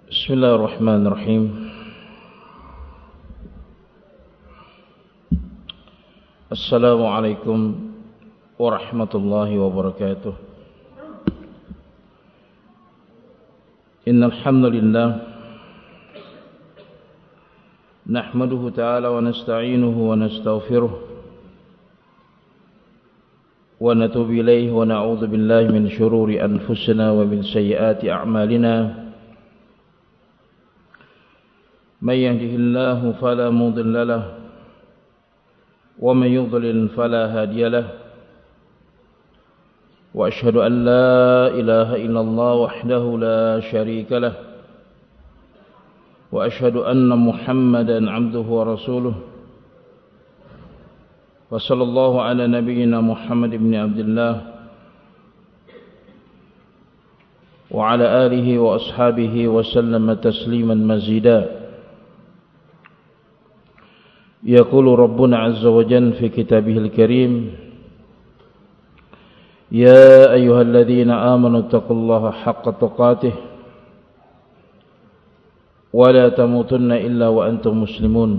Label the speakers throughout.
Speaker 1: Bismillahirrahmanirrahim. Assalamualaikum warahmatullahi wabarakatuh. Innal hamdalillah nahmaduhu ta'ala wa nasta'inuhu wa nastaghfiruh wa natubu ilayhi wa na'udzu billahi min shururi anfusina wa min sayyiati a'malina. من يهده الله فلا مضل له ومن يضلل فلا هادي له وأشهد أن لا إله إلا الله وحده لا شريك له وأشهد أن محمدا عبده ورسوله وصلى الله على نبينا محمد بن عبد الله وعلى آله وأصحابه وسلم تسليما مزيدا. يقول ربنا عز وجل في كتابه الكريم يا أيها الذين آمنوا اتقوا الله حق تقاته ولا تموتن إلا وأنتم مسلمون.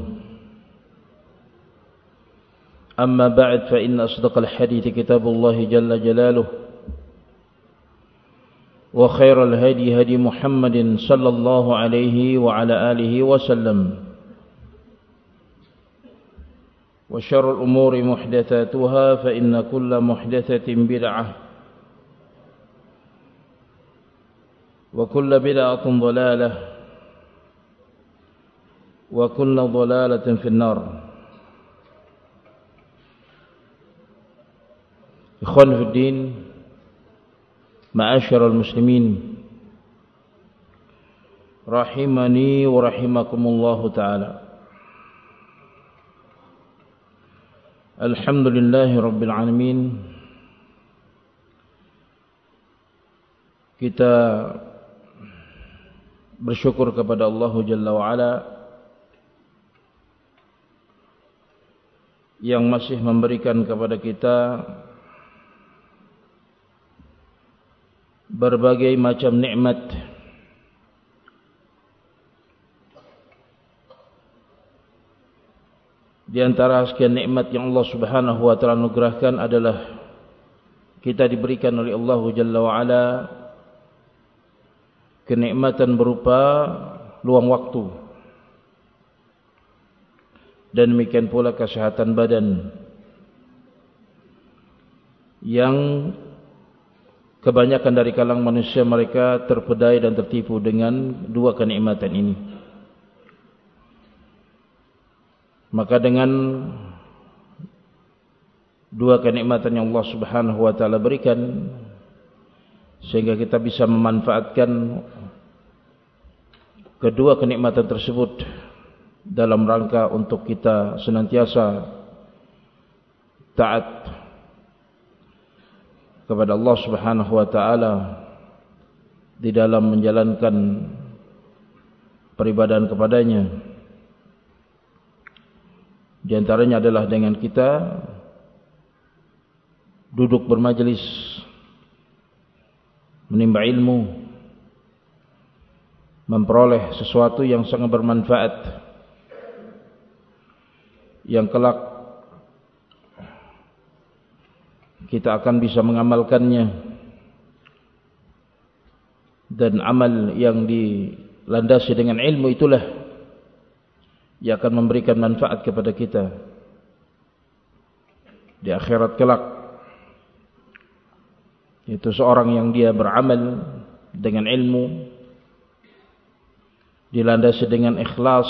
Speaker 1: أما بعد فإن أصدق الحديث كتاب الله جل جلاله وخير الهدي هدي محمد صلى الله عليه وعلى آله وسلم وشر الأمور محدثاتها فإن كل محدثة بدعة وكل بدعة ضلالة وكل ضلالة في النار. إخوان في الدين معاشر المسلمين رحمني ورحمكم الله تعالى. Alhamdulillahi Rabbil Alamin. Kita bersyukur kepada Allah Jalla wa'ala yang masih memberikan kepada kita berbagai macam nikmat. Di antara sekian nikmat yang Allah Subhanahu wa taala anugerahkan adalah kita diberikan oleh Allah Jalla wa Ala kenikmatan berupa luang waktu dan demikian pula kesehatan badan yang kebanyakan dari kalangan manusia mereka terpedaya dan tertipu dengan dua kenikmatan ini. Maka dengan dua kenikmatan yang Allah Subhanahu wa taala berikan sehingga kita bisa memanfaatkan kedua kenikmatan tersebut dalam rangka untuk kita senantiasa taat kepada Allah Subhanahu wa taala di dalam menjalankan peribadahan kepadanya. Di antaranya adalah dengan kita duduk bermajlis, menimba ilmu, memperoleh sesuatu yang sangat bermanfaat, yang kelak kita akan bisa mengamalkannya, dan amal yang dilandasi dengan ilmu itulah yang akan memberikan manfaat kepada kita di akhirat kelak. Itu seorang yang dia beramal dengan ilmu, dilandasi dengan ikhlas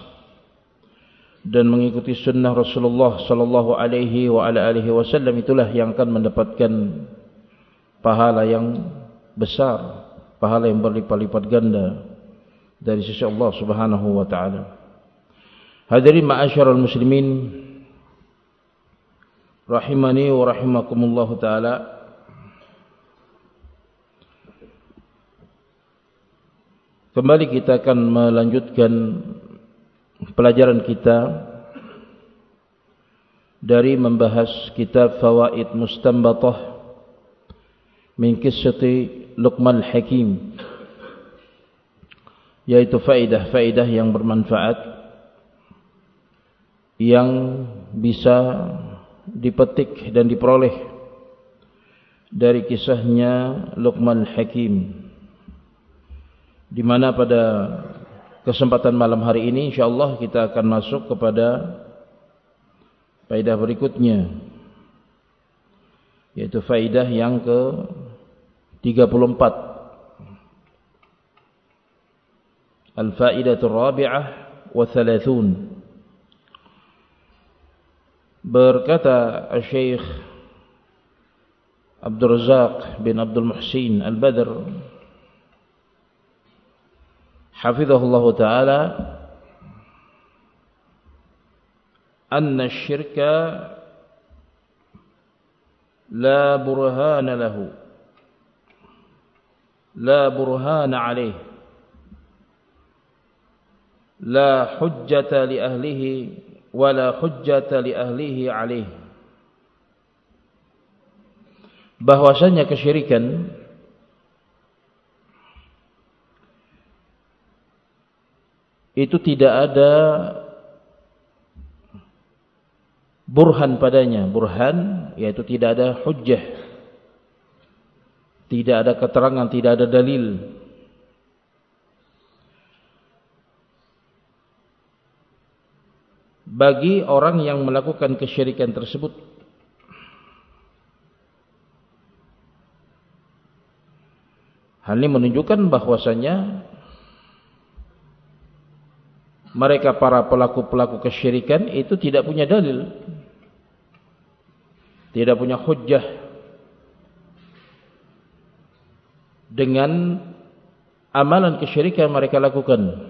Speaker 1: dan mengikuti sunnah Rasulullah sallallahu alaihi wa ala alihi wasallam, itulah yang akan mendapatkan pahala yang besar, pahala yang berlipat-lipat ganda dari sisi Allah Subhanahu wa taala. Hadirin ma'asyiral muslimin rahimani wa rahimakumullah taala. Kembali kita akan melanjutkan pelajaran kita dari membahas kitab Fawaid Mustanbatah min Qissati Luqman Hakim yaitu faedah-faedah yang bermanfaat yang bisa dipetik dan diperoleh dari kisahnya Luqman Hakim, di mana pada kesempatan malam hari ini insyaallah kita akan masuk kepada faedah berikutnya, yaitu faedah yang ke-34. Al-fa'idatul rabi'ah wa thalathun. Berkata Syekh Abdul Razak bin Abdul Muhsin Al-Badr hafizahullah ta'ala, anna syirka la burhana lahu, la burhana alaih, la hujjata li ahlihi wa la hujjata li ahlihi alaih. Bahwasanya kesyirikan itu tidak ada burhan padanya. Burhan yaitu tidak ada hujjah, tidak ada keterangan, tidak ada dalil bagi orang yang melakukan kesyirikan tersebut. Hal ini menunjukkan bahwasanya mereka para pelaku-pelaku kesyirikan itu tidak punya dalil, tidak punya hujjah dengan amalan kesyirikan mereka lakukan.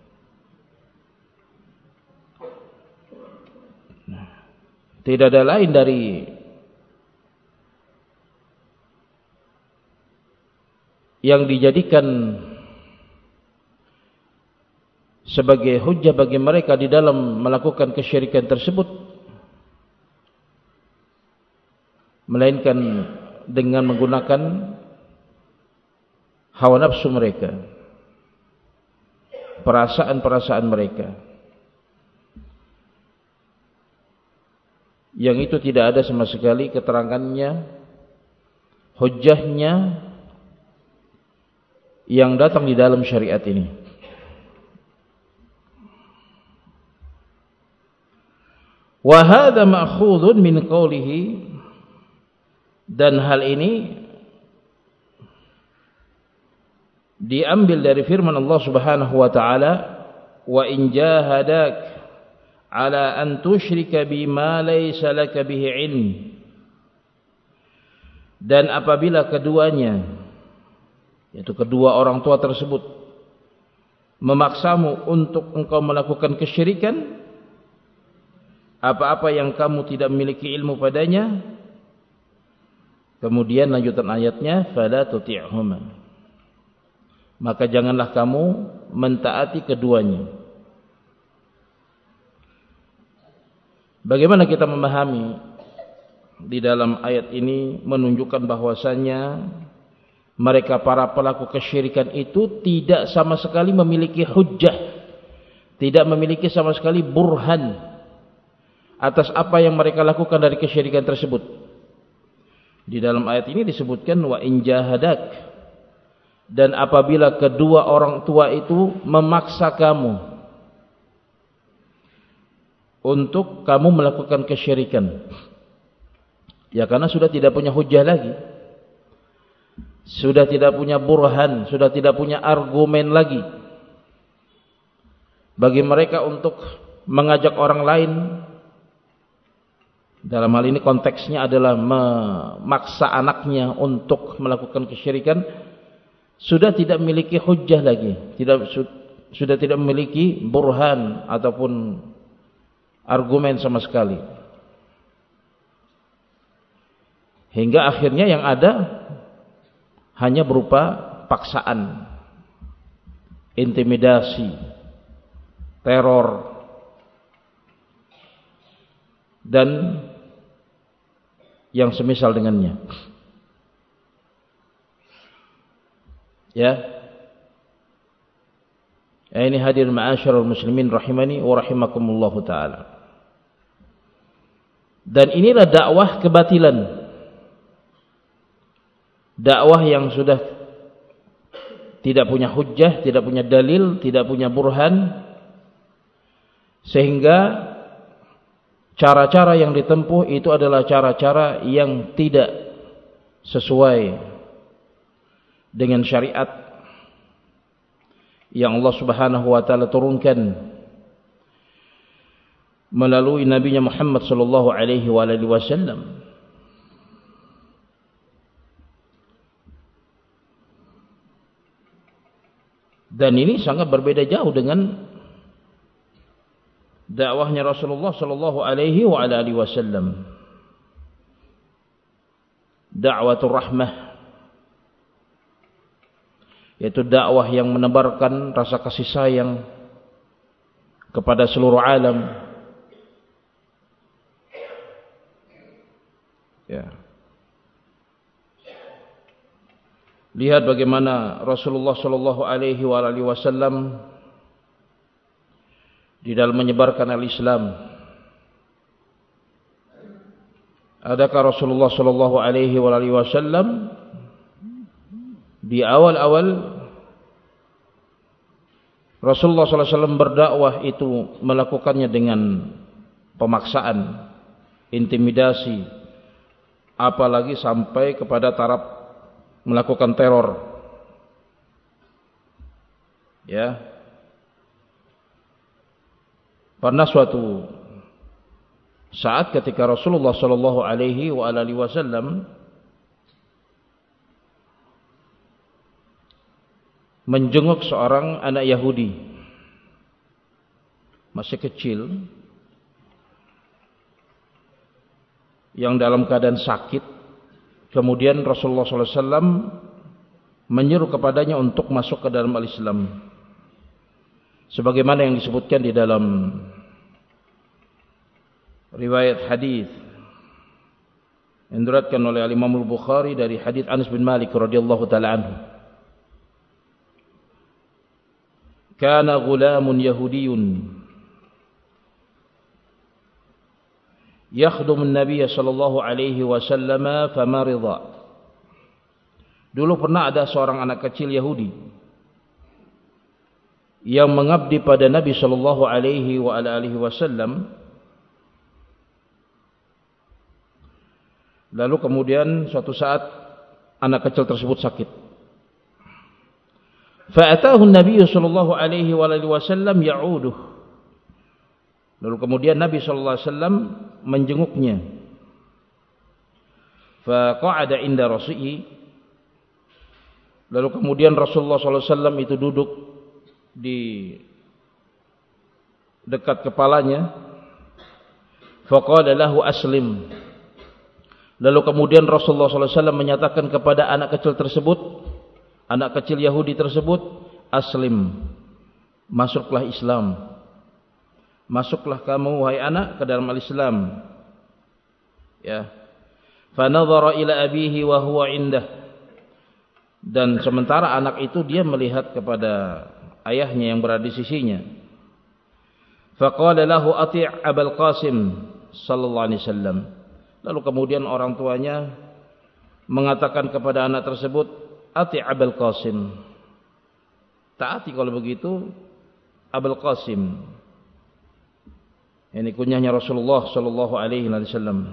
Speaker 1: Tidak ada lain dari yang dijadikan sebagai hujjah bagi mereka di dalam melakukan kesyirikan tersebut, melainkan dengan menggunakan hawa nafsu mereka, perasaan-perasaan mereka, yang itu tidak ada sama sekali keterangannya, hujjahnya yang datang di dalam syariat ini. Wa hadza ma'khudun min qawlihi, dan hal ini diambil dari firman Allah Subhanahu wa taala, wa in jahadak ala an tusyrika bima laysa laka bihi ilm. Dan apabila keduanya, yaitu kedua orang tua tersebut, memaksamu untuk engkau melakukan kesyirikan, apa-apa yang kamu tidak memiliki ilmu padanya. Kemudian lanjutan ayatnya, fala tuti'huma, maka janganlah kamu mentaati keduanya. Bagaimana kita memahami di dalam ayat ini menunjukkan bahwasanya mereka para pelaku kesyirikan itu tidak sama sekali memiliki hujjah, tidak memiliki sama sekali burhan atas apa yang mereka lakukan dari kesyirikan tersebut. Di dalam ayat ini disebutkan wa in jahadak, dan apabila kedua orang tua itu memaksa kamu untuk kamu melakukan kesyirikan, ya karena sudah tidak punya hujjah lagi, sudah tidak punya burhan, sudah tidak punya argumen lagi bagi mereka untuk mengajak orang lain. Dalam hal ini konteksnya adalah memaksa anaknya untuk melakukan kesyirikan, sudah tidak memiliki hujjah lagi, sudah tidak memiliki burhan ataupun argumen sama sekali. Hingga akhirnya yang ada hanya berupa paksaan, intimidasi, teror, dan yang semisal dengannya. Ya. Ini hadir ma'asyarul muslimin rahimani wa rahimakumullahu ta'ala. Dan inilah dakwah kebatilan. Dakwah yang sudah tidak punya hujjah, tidak punya dalil, tidak punya burhan, sehingga cara-cara yang ditempuh itu adalah cara-cara yang tidak sesuai dengan syariat yang Allah Subhanahu wa taala turunkan melalui nabinya Muhammad sallallahu alaihi wasallam. Dan ini sangat berbeda jauh dengan dakwahnya Rasulullah sallallahu alaihi wasallam. Da'watul rahmah, yaitu dakwah yang menebarkan rasa kasih sayang kepada seluruh alam. Ya. Lihat bagaimana Rasulullah sallallahu alaihi wasallam di dalam menyebarkan al-Islam. Adakah Rasulullah sallallahu alaihi wasallam di awal-awal Rasulullah sallallahu alaihi wasallam berdakwah itu melakukannya dengan pemaksaan, intimidasi, apalagi sampai kepada taraf melakukan teror. Ya. Pernah suatu saat ketika Rasulullah sallallahu alaihi wasallam menjenguk seorang anak Yahudi masih kecil yang dalam keadaan sakit. Kemudian Rasulullah sallallahu alaihi wasallam menyeru kepadanya untuk masuk ke dalam al-Islam, sebagaimana yang disebutkan di dalam riwayat hadis yang diriwayatkan oleh Imam Al-Bukhari dari hadis Anas bin Malik radhiyallahu taala anhu. Kana ghulamun yahudiyyun yakhdum an-nabiy sallallahu alaihi wasallam famarida. Dulu pernah ada seorang anak kecil Yahudi yang mengabdi pada Nabi sallallahu alaihi wasallam. Lalu kemudian suatu saat anak kecil tersebut sakit. Fa'atahu an-nabiy sallallahu alaihi wasallam ya'uduh. Lalu kemudian Nabi sallallahu alaihi wasallam menjenguknya. Faqa'ada inda rasihi. Lalu kemudian Rasulullah sallallahu alaihi wasallam itu duduk di dekat kepalanya. Faqala lahu aslim. Lalu kemudian Rasulullah sallallahu alaihi wasallam menyatakan kepada anak kecil tersebut, anak kecil Yahudi tersebut, aslim, masuklah Islam. Masuklah kamu wahai anak ke dalam al-Islam. Ya. Fa nadhara ila abihi wa huwa indah. Dan sementara anak itu dia melihat kepada ayahnya yang berada di sisinya. Fa qala lahu ati' Abul Qasim sallallahu alaihi wasallam. Lalu kemudian orang tuanya mengatakan kepada anak tersebut, ati' Abul Qasim. Taati kalau begitu Abul Qasim. Ini kunyahnya Rasulullah sallallahu alaihi wasallam.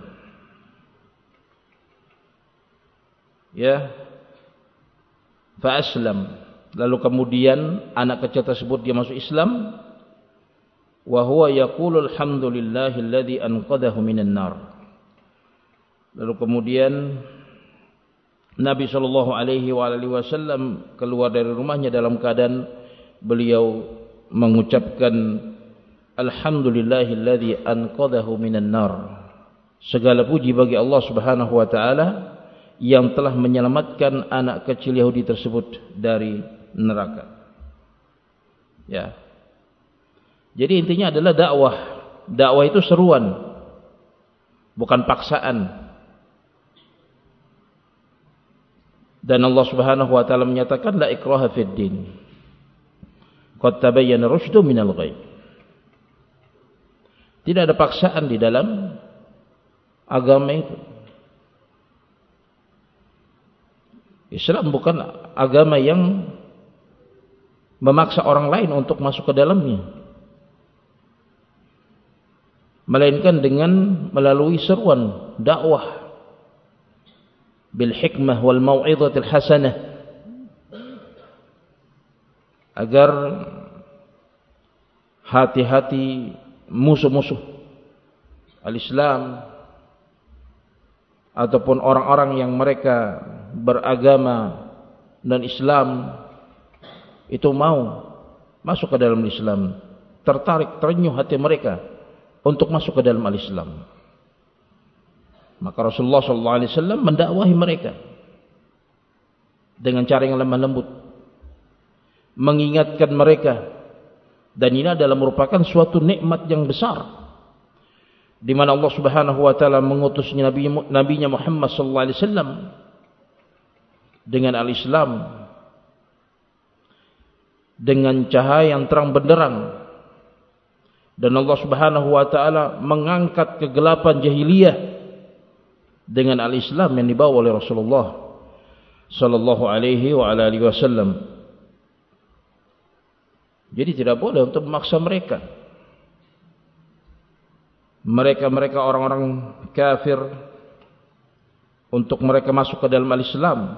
Speaker 1: Ya. Fa aslam. Lalu kemudian anak kecil tersebut dia masuk Islam. Wa huwa yaqulu alhamdulillahilladzi anqadhahu minan nar. Lalu kemudian Nabi sallallahu alaihi wasallam keluar dari rumahnya dalam keadaan beliau mengucapkan alhamdulillahilladzi anqadhahu minan nar. Segala puji bagi Allah Subhanahu wa taala yang telah menyelamatkan anak kecil Yahudi tersebut dari neraka. Ya. Jadi intinya adalah dakwah. Dakwah itu seruan, bukan paksaan. Dan Allah Subhanahu wa taala menyatakan la ikraha fid din. qad tabayyana rusydu minal ghayy. Tidak ada paksaan di dalam agama itu. Islam bukan agama yang memaksa orang lain untuk masuk ke dalamnya, melainkan dengan melalui seruan dakwah bil hikmah wal mau'izatil hasanah, agar hati-hati musuh-musuh al-Islam ataupun orang-orang yang mereka beragama dan Islam itu mau masuk ke dalam Islam, tertarik, terenyuh hati mereka untuk masuk ke dalam al-Islam. Maka Rasulullah SAW mendakwahi mereka dengan cara yang lemah lembut, mengingatkan mereka. Dan ini adalah merupakan suatu nikmat yang besar, di mana Allah Subhanahu wa taala mengutus nabinya Muhammad sallallahu alaihi wasallam dengan al-Islam, dengan cahaya yang terang benderang, dan Allah Subhanahu wa taala mengangkat kegelapan jahiliyah dengan al-Islam yang dibawa oleh Rasulullah sallallahu alaihi wa ala alihi wasallam. Jadi tidak boleh untuk memaksa mereka. Mereka orang-orang kafir untuk mereka masuk ke dalam al-Islam.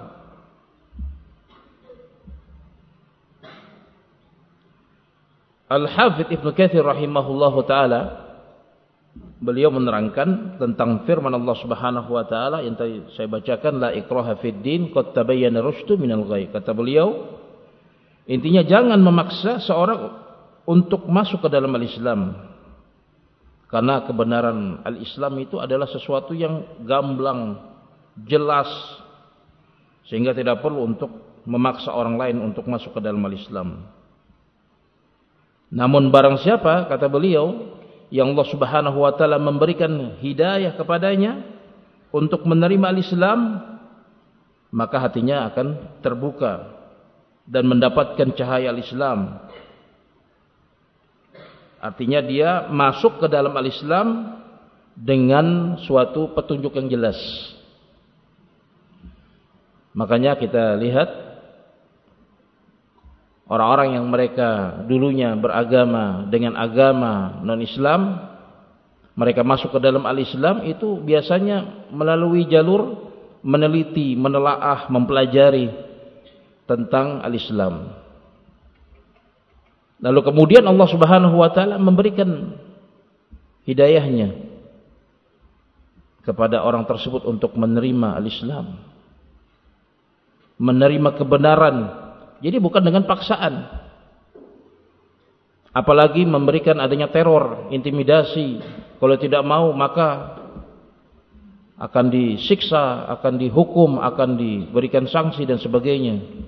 Speaker 1: Al-Hafidz Ibnu Katsir rahimahullahu taala, beliau menerangkan tentang firman Allah Subhanahu wa taala yang tadi saya bacakan, la ikraha fid din qad tabayyana rusydu minal ghayy. Kata beliau, intinya jangan memaksa seorang untuk masuk ke dalam al-Islam, karena kebenaran al-Islam itu adalah sesuatu yang gamblang, jelas, sehingga tidak perlu untuk memaksa orang lain untuk masuk ke dalam al-Islam. Namun barang siapa, kata beliau, yang Allah Subhanahu wa taala memberikan hidayah kepadanya untuk menerima al-Islam, maka hatinya akan terbuka dan mendapatkan cahaya al-Islam. Artinya dia masuk ke dalam al-Islam dengan suatu petunjuk yang jelas. Makanya kita lihat orang-orang yang mereka dulunya beragama dengan agama non-Islam, mereka masuk ke dalam al-Islam itu biasanya melalui jalur meneliti, menelaah, mempelajari tentang al-Islam. Lalu kemudian Allah Subhanahu wa taala memberikan hidayahnya kepada orang tersebut untuk menerima al-Islam, menerima kebenaran. Jadi bukan dengan paksaan, apalagi memberikan adanya teror, intimidasi. Kalau tidak mau maka akan disiksa, akan dihukum, akan diberikan sanksi dan sebagainya.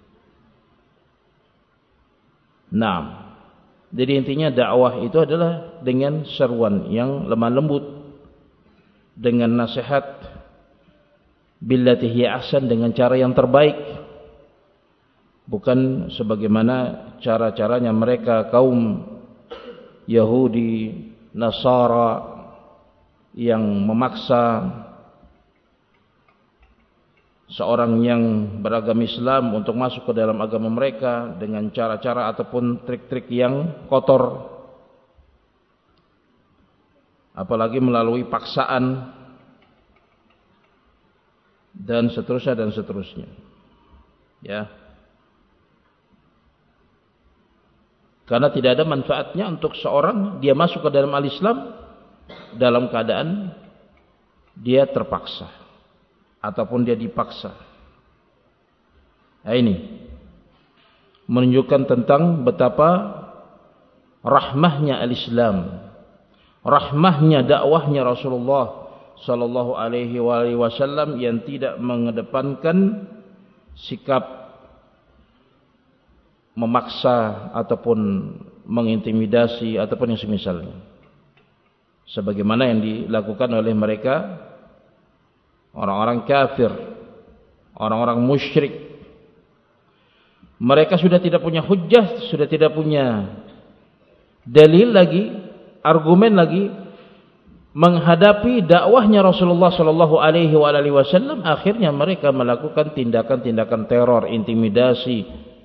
Speaker 1: Nah, jadi intinya dakwah itu adalah dengan seruan yang lemah lembut, dengan nasihat billati hiya ahsan, dengan cara yang terbaik, bukan sebagaimana cara-caranya mereka kaum Yahudi, Nasara yang memaksa seorang yang beragama Islam untuk masuk ke dalam agama mereka dengan cara-cara ataupun trik-trik yang kotor, apalagi melalui paksaan dan seterusnya. Ya. Karena tidak ada manfaatnya untuk seorang dia masuk ke dalam al-Islam dalam keadaan dia terpaksa ataupun dia dipaksa. Nah, ini menunjukkan tentang betapa rahmahnya al-Islam, rahmahnya dakwahnya Rasulullah sallallahu alaihi wasallam yang tidak mengedepankan sikap memaksa ataupun mengintimidasi ataupun yang semisalnya, sebagaimana yang dilakukan oleh mereka orang-orang kafir, orang-orang musyrik, Mereka sudah tidak punya hujjah, sudah tidak punya dalil lagi, argumen lagi menghadapi dakwahnya Rasulullah sallallahu alaihi wasallam. Akhirnya mereka melakukan tindakan-tindakan teror, intimidasi,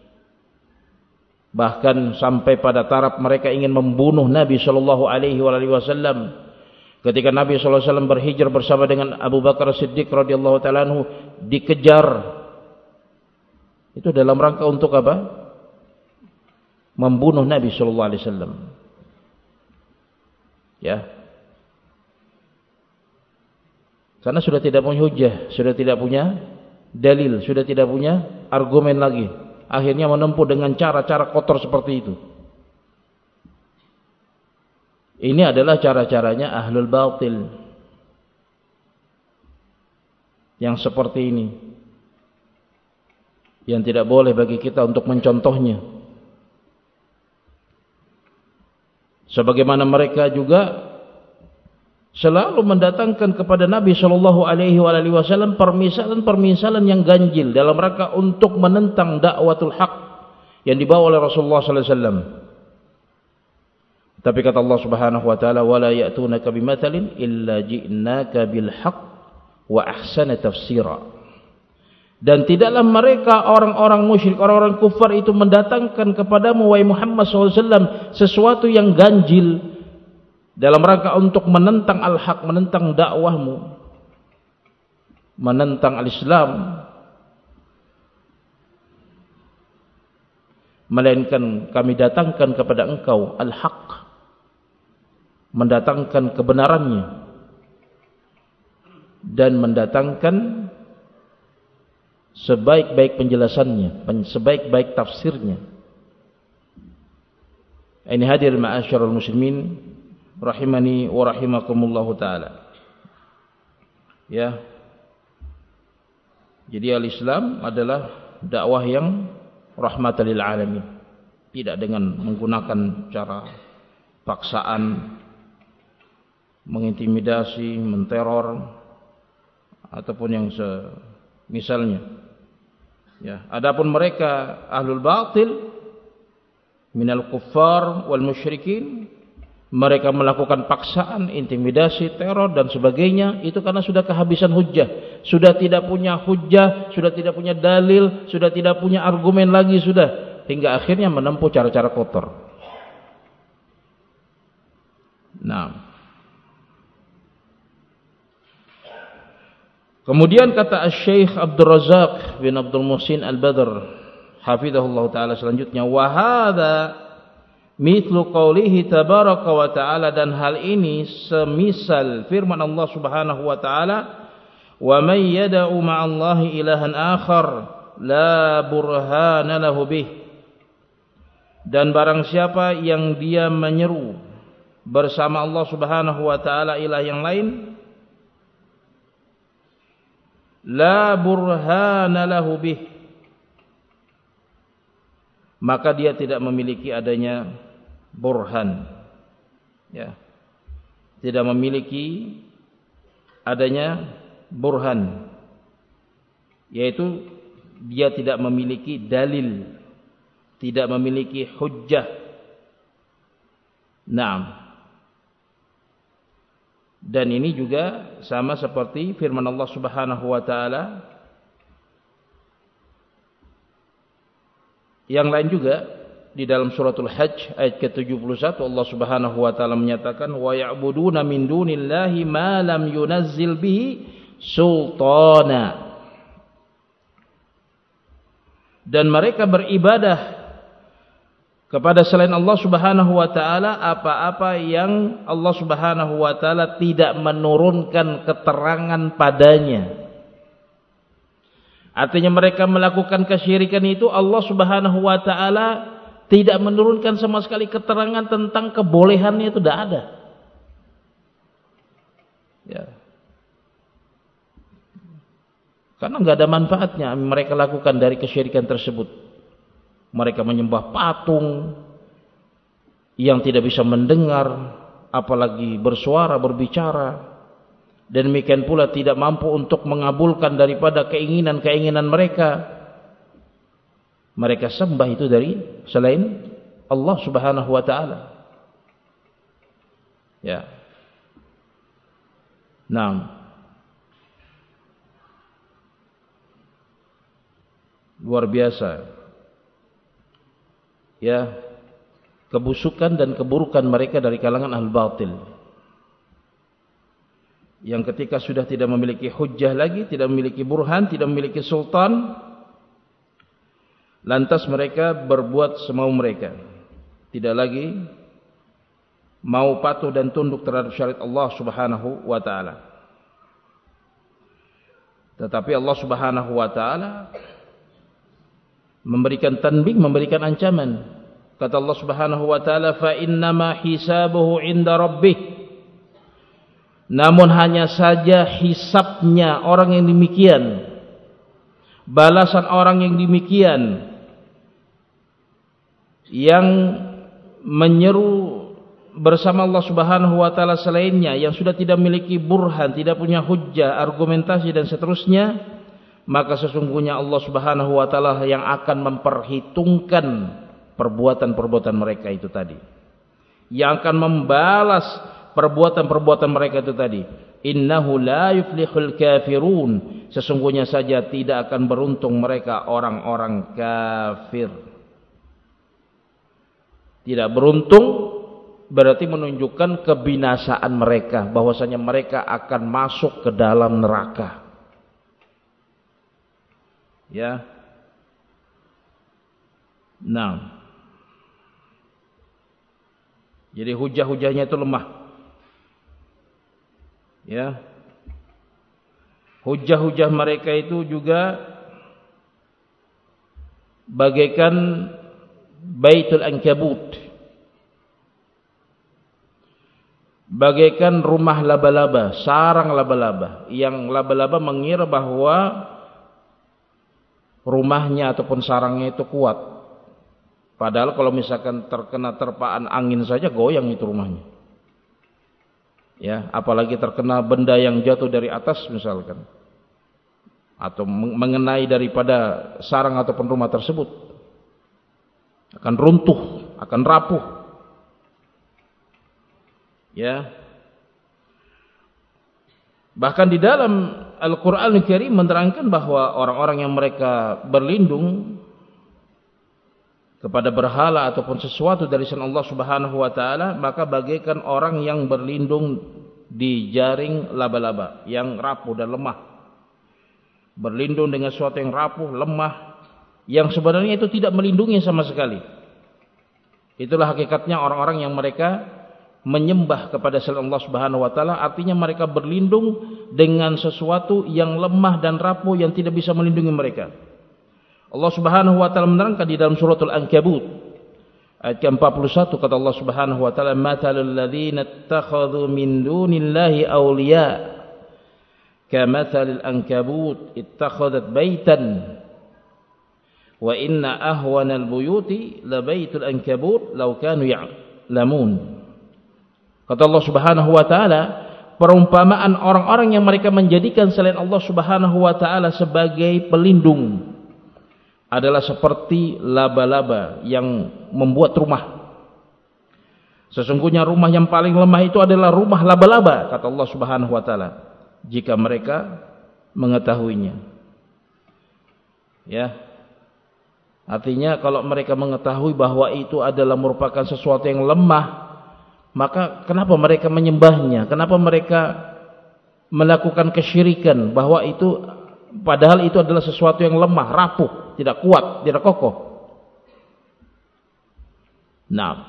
Speaker 1: bahkan sampai pada taraf mereka ingin membunuh Nabi sallallahu alaihi wasallam. Ketika Nabi sallallahu alaihi wasallam berhijrah bersama dengan Abu Bakar Siddiq radhiyallahu taala anhu, dikejar. Itu dalam rangka untuk apa? Membunuh Nabi sallallahu alaihi wasallam. Ya. Karena sudah tidak punya hujjah, sudah tidak punya dalil, sudah tidak punya argumen lagi. Akhirnya menempuh dengan cara-cara kotor seperti itu. Ini adalah cara-caranya ahlul batil. Yang seperti ini. Yang tidak boleh bagi kita untuk mencontohnya. Sebagaimana mereka juga selalu mendatangkan kepada Nabi sallallahu alaihi wasallam permisalan-permisalan yang ganjil dalam rangka untuk menentang dakwatul haq yang dibawa oleh Rasulullah sallallahu alaihi wasallam. Tapi kata Allah Subhanahu wa taala, "Wala ya'tunaka bimathalin illa ji'naka bil haqq wa ahsana tafsira." Dan tidaklah mereka orang-orang musyrik, orang-orang kufar itu mendatangkan kepadamu wahai Muhammad SAW sesuatu yang ganjil dalam rangka untuk menentang al-haq, menentang dakwahmu, menentang al-Islam, melainkan kami datangkan kepada engkau al-haq, mendatangkan kebenarannya dan mendatangkan sebaik-baik penjelasannya, sebaik-baik tafsirnya. Ini hadir ma'asyarul muslimin rahimani wa rahimakumullahu taala. Ya. Jadi al-Islam adalah dakwah yang rahmatan lil alamin. Tidak dengan menggunakan cara paksaan, mengintimidasi, menteror ataupun yang misalnya. Ya, adapun mereka ahlul batil minal kuffar wal musyrikin, mereka melakukan paksaan, intimidasi, teror dan sebagainya, itu karena sudah kehabisan hujjah, sudah tidak punya hujjah, sudah tidak punya dalil, sudah tidak punya argumen lagi sudah, hingga akhirnya menempuh cara-cara kotor. Nah, kemudian kata Syekh Abdul Razak bin Abdul Muhsin Al-Badr hafizahullah taala selanjutnya, wa hadza mithlu qoulihi tabaraka wa taala, dan hal ini semisal firman Allah Subhanahu wa taala, wa may yad'u ma'allahi ilahan akhar la burhana lahu bih, dan barang siapa yang dia menyeru bersama Allah Subhanahu wa taala ilah yang lain, la burhana lahu bih, maka dia tidak memiliki adanya burhan, ya, tidak memiliki adanya burhan, yaitu dia tidak memiliki dalil, tidak memiliki hujjah. Naam. Dan ini juga sama seperti firman Allah Subhanahu wa taala yang lain juga di dalam suratul Hajj ayat ke-71, Allah Subhanahu wa taala menyatakan, wa ya'buduna min dunillahi ma lam yunazzil bihi sultana, dan mereka beribadah kepada selain Allah Subhanahu wa taala apa-apa yang Allah Subhanahu wa taala tidak menurunkan keterangan padanya. Artinya mereka melakukan kesyirikan itu, Allah Subhanahu wa taala tidak menurunkan sama sekali keterangan tentang kebolehannya, itu tidak ada. Ya. Karena enggak ada manfaatnya mereka lakukan dari kesyirikan tersebut. Mereka menyembah patung yang tidak bisa mendengar, apalagi bersuara, berbicara. Dan demikian pula tidak mampu untuk mengabulkan daripada keinginan-keinginan mereka. mereka sembah itu dari selain Allah Subhanahu wa taala. Ya. Naam. Luar biasa. Ya, kebusukan dan keburukan mereka dari kalangan ahli batil. Yang ketika sudah tidak memiliki hujjah lagi, tidak memiliki burhan, tidak memiliki sultan, lantas mereka berbuat semau mereka. Tidak lagi mau patuh dan tunduk terhadap syariat Allah Subhanahu wa taala. Tetapi Allah Subhanahu wa taala memberikan tanbih, memberikan ancaman. Kata Allah Subhanahu wa taala, "Fa innama hisabuhu 'inda rabbih." Namun hanya saja hisabnya orang yang demikian, balasan orang yang demikian, yang menyeru bersama Allah Subhanahu wa taala selainnya, yang sudah tidak memiliki burhan, tidak punya hujjah, argumentasi dan seterusnya, maka sesungguhnya Allah Subhanahu wa taala yang akan memperhitungkan perbuatan-perbuatan mereka itu tadi, yang akan membalas perbuatan-perbuatan mereka itu tadi. Innahu la yuflihul kafirun, sesungguhnya saja tidak akan beruntung mereka orang-orang kafir. Tidak beruntung berarti menunjukkan kebinasaan mereka, bahwasanya mereka akan masuk ke dalam neraka. Ya. Nah, jadi hujah-hujahnya itu lemah. Ya, hujah-hujah mereka itu juga bagaikan Baitul Ankabut, bagaikan rumah laba-laba, sarang laba-laba, yang laba-laba mengira bahwa rumahnya ataupun sarangnya itu kuat, padahal kalau misalkan terkena terpaan angin saja goyang itu rumahnya. Ya, apalagi terkena benda yang jatuh dari atas misalkan, atau mengenai daripada sarang ataupun rumah tersebut, akan runtuh, akan rapuh. Ya, bahkan di dalam Al-Quran Al-Karim menerangkan bahwa orang-orang yang mereka berlindung kepada berhala ataupun sesuatu dari selain Allah Subhanahu wa taala, maka bagaikan orang yang berlindung di jaring laba-laba yang rapuh dan lemah. Berlindung dengan sesuatu yang rapuh, lemah, yang sebenarnya itu tidak melindungi sama sekali. Itulah hakikatnya orang-orang yang mereka menyembah kepada selain Allah Subhanahu wa taala, artinya mereka berlindung dengan sesuatu yang lemah dan rapuh yang tidak bisa melindungi mereka. Allah Subhanahu wa taala menerangkan di dalam suratul Ankabut ayat ke-41, kata Allah Subhanahu wa taala, "Mathalul ladzina ittakhadhu min dunillahi awliya kamathalil ankabut ittakhadhat baitan wa inna ahwanal buyuti labaitul ankabut law kanu ya'lamun." Kata Allah Subhanahu wa taala, perumpamaan orang-orang yang mereka menjadikan selain Allah Subhanahu wa taala sebagai pelindung adalah seperti laba-laba yang membuat rumah. Sesungguhnya rumah yang paling lemah itu adalah rumah laba-laba, kata Allah Subhanahu wa taala, jika mereka mengetahuinya. Ya. Artinya kalau mereka mengetahui bahwa itu adalah merupakan sesuatu yang lemah, maka kenapa mereka menyembahnya? Kenapa mereka melakukan kesyirikan, bahwa itu padahal itu adalah sesuatu yang lemah, rapuh, tidak kuat, tidak kokoh. Nah,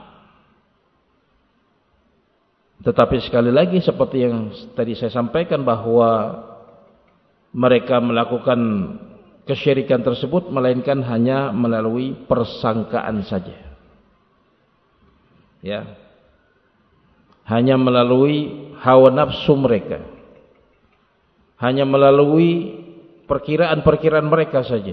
Speaker 1: tetapi sekali lagi seperti yang tadi saya sampaikan, bahwa mereka melakukan kesyirikan tersebut melainkan hanya melalui persangkaan saja. Ya. Hanya melalui hawa nafsu mereka. Hanya melalui perkiraan-perkiraan mereka saja.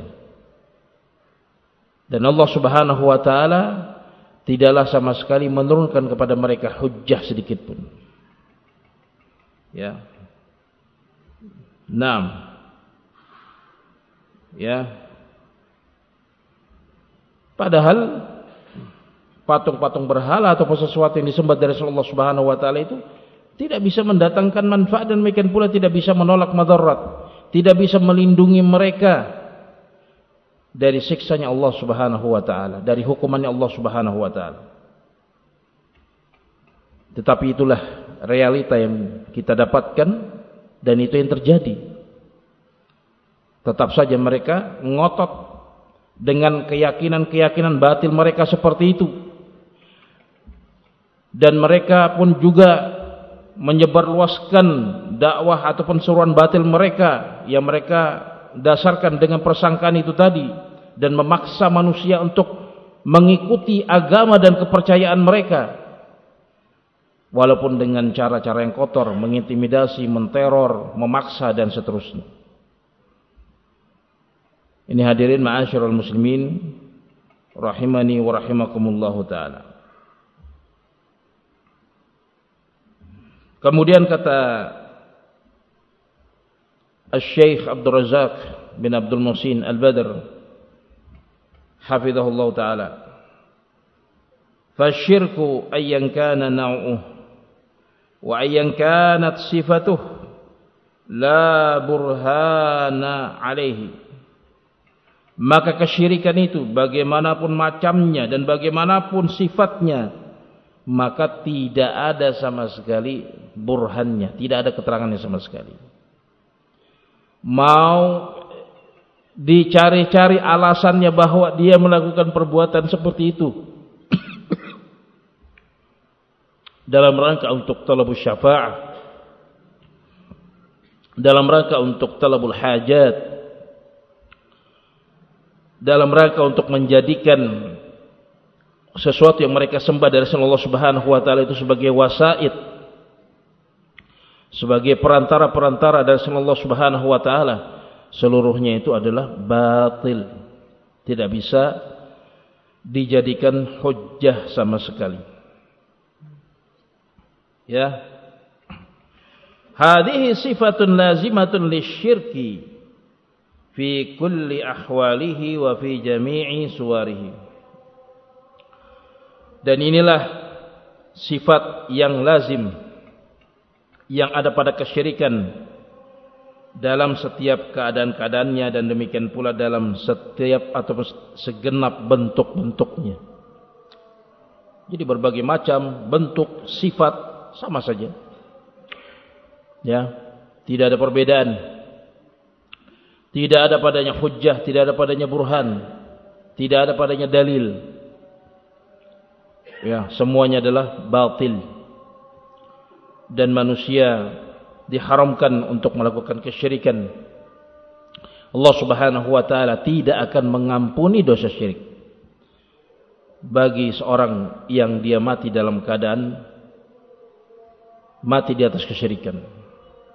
Speaker 1: Dan Allah Subhanahu wa taala tidaklah sama sekali menurunkan kepada mereka hujjah sedikit pun. Ya. 6. Ya. Padahal patung-patung berhala ataupun sesuatu yang disembah dari Allah Subhanahu wa taala itu tidak bisa mendatangkan manfaat, dan demikian pula tidak bisa menolak madarat, tidak bisa melindungi mereka dari siksanya Allah Subhanahu wa taala, dari hukumannya Allah Subhanahu wa taala. Tetapi itulah realita yang kita dapatkan, dan itu yang terjadi. Tetap saja mereka ngotot dengan keyakinan-keyakinan batil mereka seperti itu. Dan mereka pun juga menyebarluaskan dakwah ataupun seruan batil mereka yang mereka dasarkan dengan persangkaan itu tadi, dan memaksa manusia untuk mengikuti agama dan kepercayaan mereka, walaupun dengan cara-cara yang kotor, mengintimidasi, menteror, memaksa, dan seterusnya. Ini hadirin ma'asyiral muslimin rahimani wa rahimakumullahu ta'ala. Kemudian kata Al-Syeikh Abdul Razak bin Abdul Muhsin Al-Badr hafizahullah ta'ala, fasyirku ayyan kana naw'uh wa ayyan kanat sifatuh la burhana alaihi. Maka kesyirikan itu bagaimanapun macamnya dan bagaimanapun sifatnya, maka tidak ada sama sekali burhannya, tidak ada keterangannya sama sekali. Mau dicari-cari alasannya bahwa dia melakukan perbuatan seperti itu dalam rangka untuk talabus syafa'ah, dalam rangka untuk talabul hajat, dalam rangka untuk menjadikan sesuatu yang mereka sembah dari Allah Subhanahu wa taala itu sebagai wasaid, sebagai perantara-perantara dari Allah Subhanahu wa taala, seluruhnya itu adalah batil, tidak bisa dijadikan hujjah sama sekali. Ya, hadhihi sifatun lazimatun lisyirki fi kulli ahwalihi wa fi jami'i suwarihi. Dan inilah sifat yang lazim yang ada pada kesyirikan dalam setiap keadaan-keadaannya, dan demikian pula dalam setiap atau segenap bentuk-bentuknya. Jadi berbagai macam bentuk, sifat sama saja. Ya, tidak ada perbedaan. Tidak ada padanya hujjah, tidak ada padanya burhan, tidak ada padanya dalil. Ya, semuanya adalah batil. Dan manusia diharamkan untuk melakukan kesyirikan. Allah Subhanahu wa taala tidak akan mengampuni dosa syirik bagi seorang yang dia mati dalam keadaan mati di atas kesyirikan.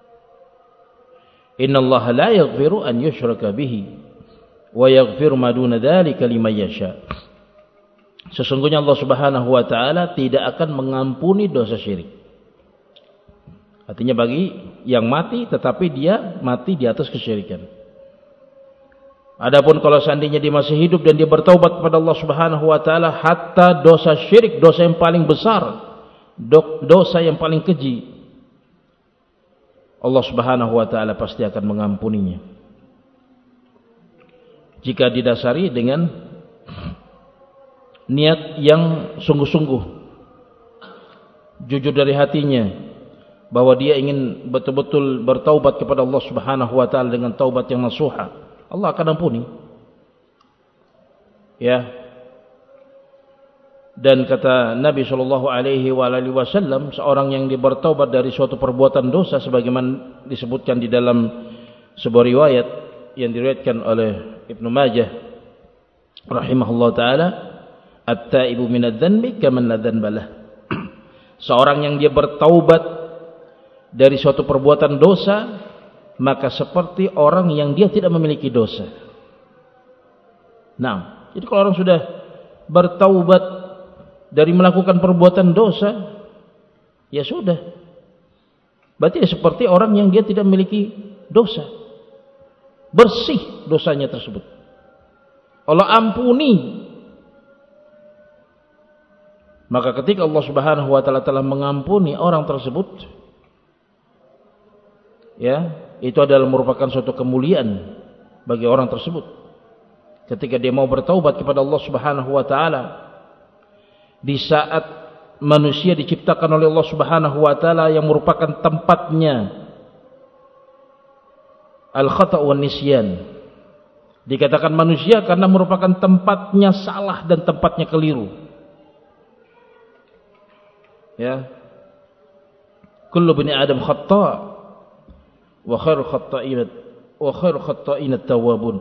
Speaker 1: Innallaha la yaghfiru an yushraka bihi wa yaghfiru ma duna dzalika liman yasha. Sesungguhnya Allah Subhanahu wa taala tidak akan mengampuni dosa syirik. Artinya bagi yang mati tetapi dia mati di atas kesyirikan. Adapun kalau seandainya dia masih hidup dan dia bertaubat kepada Allah Subhanahu wa taala, hatta dosa syirik, dosa yang paling besar, dosa yang paling keji, Allah Subhanahu wa taala pasti akan mengampuninya jika didasari dengan niat yang sungguh-sungguh, jujur dari hatinya, bahwa dia ingin betul-betul bertaubat kepada Allah Subhanahu wa taala dengan taubat yang nasuha. Allah akan ampuni. Ya. Dan kata Nabi sallallahu alaihi wasallam, seorang yang bertaubat dari suatu perbuatan dosa, sebagaimana disebutkan di dalam sebuah riwayat yang diriwayatkan oleh Ibnu Majah rahimahullah taala, at-taibu minadz-dzanbi kaman la dzanba lah. Seorang yang dia bertaubat dari suatu perbuatan dosa, maka seperti orang yang dia tidak memiliki dosa. Nah, jadi kalau orang sudah bertaubat dari melakukan perbuatan dosa, ya sudah, berarti seperti orang yang dia tidak memiliki dosa, bersih dosanya tersebut. Allah ampuni Maka ketika Allah Subhanahu wa taala telah mengampuni orang tersebut, ya, itu adalah merupakan suatu kemuliaan bagi orang tersebut. Ketika dia mau bertaubat kepada Allah Subhanahu wa taala di saat manusia diciptakan oleh Allah Subhanahu wa taala yang merupakan tempatnya al-khata' wan nisyan. Dikatakan manusia karena merupakan tempatnya salah dan tempatnya keliru. Ya, kullu bani adam khata' wa khairu khata'in at-tawwabun.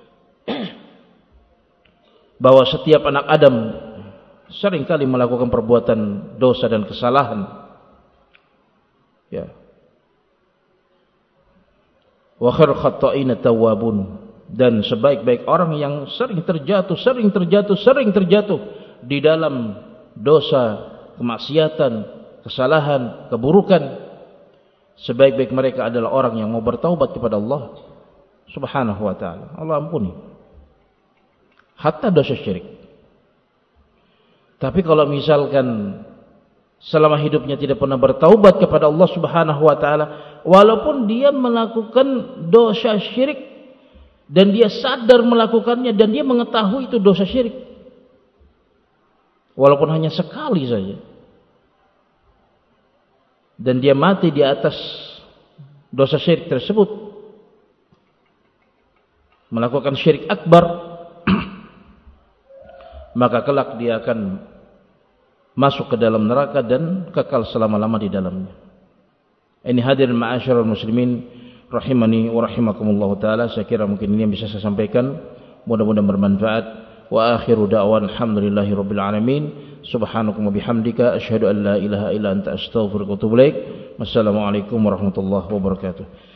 Speaker 1: Bahwa setiap anak Adam seringkali melakukan perbuatan dosa dan kesalahan. Ya. Wa khairu khata'in at-tawwabun, dan sebaik-baik orang yang sering terjatuh di dalam dosa, kemaksiatan, kesalahan, keburukan, sebaik-baik mereka adalah orang yang mau bertaubat kepada Allah Subhanahu wa taala. Allah ampuni hatta dosa syirik. Tapi kalau misalkan selama hidupnya tidak pernah bertaubat kepada Allah Subhanahu wa taala, walaupun dia melakukan dosa syirik dan dia sadar melakukannya dan dia mengetahui itu dosa syirik, walaupun hanya sekali saja, dan dia mati di atas dosa syirik tersebut, melakukan syirik akbar, maka kelak dia akan masuk ke dalam neraka dan kekal selama-lama di dalamnya. Ini hadirin ma'asyiral muslimin rahimani wa rahimakumullah taala. Saya kira mungkin ini yang bisa saya sampaikan, mudah-mudahan bermanfaat. Wa akhiru da'wan alhamdulillahi rabbil alamin. Subhanakum wa bihamdika asyhadu an la ilaha illa anta astaghfiruka wa atubu ilaik. Wassalamualaikum warahmatullahi wabarakatuh.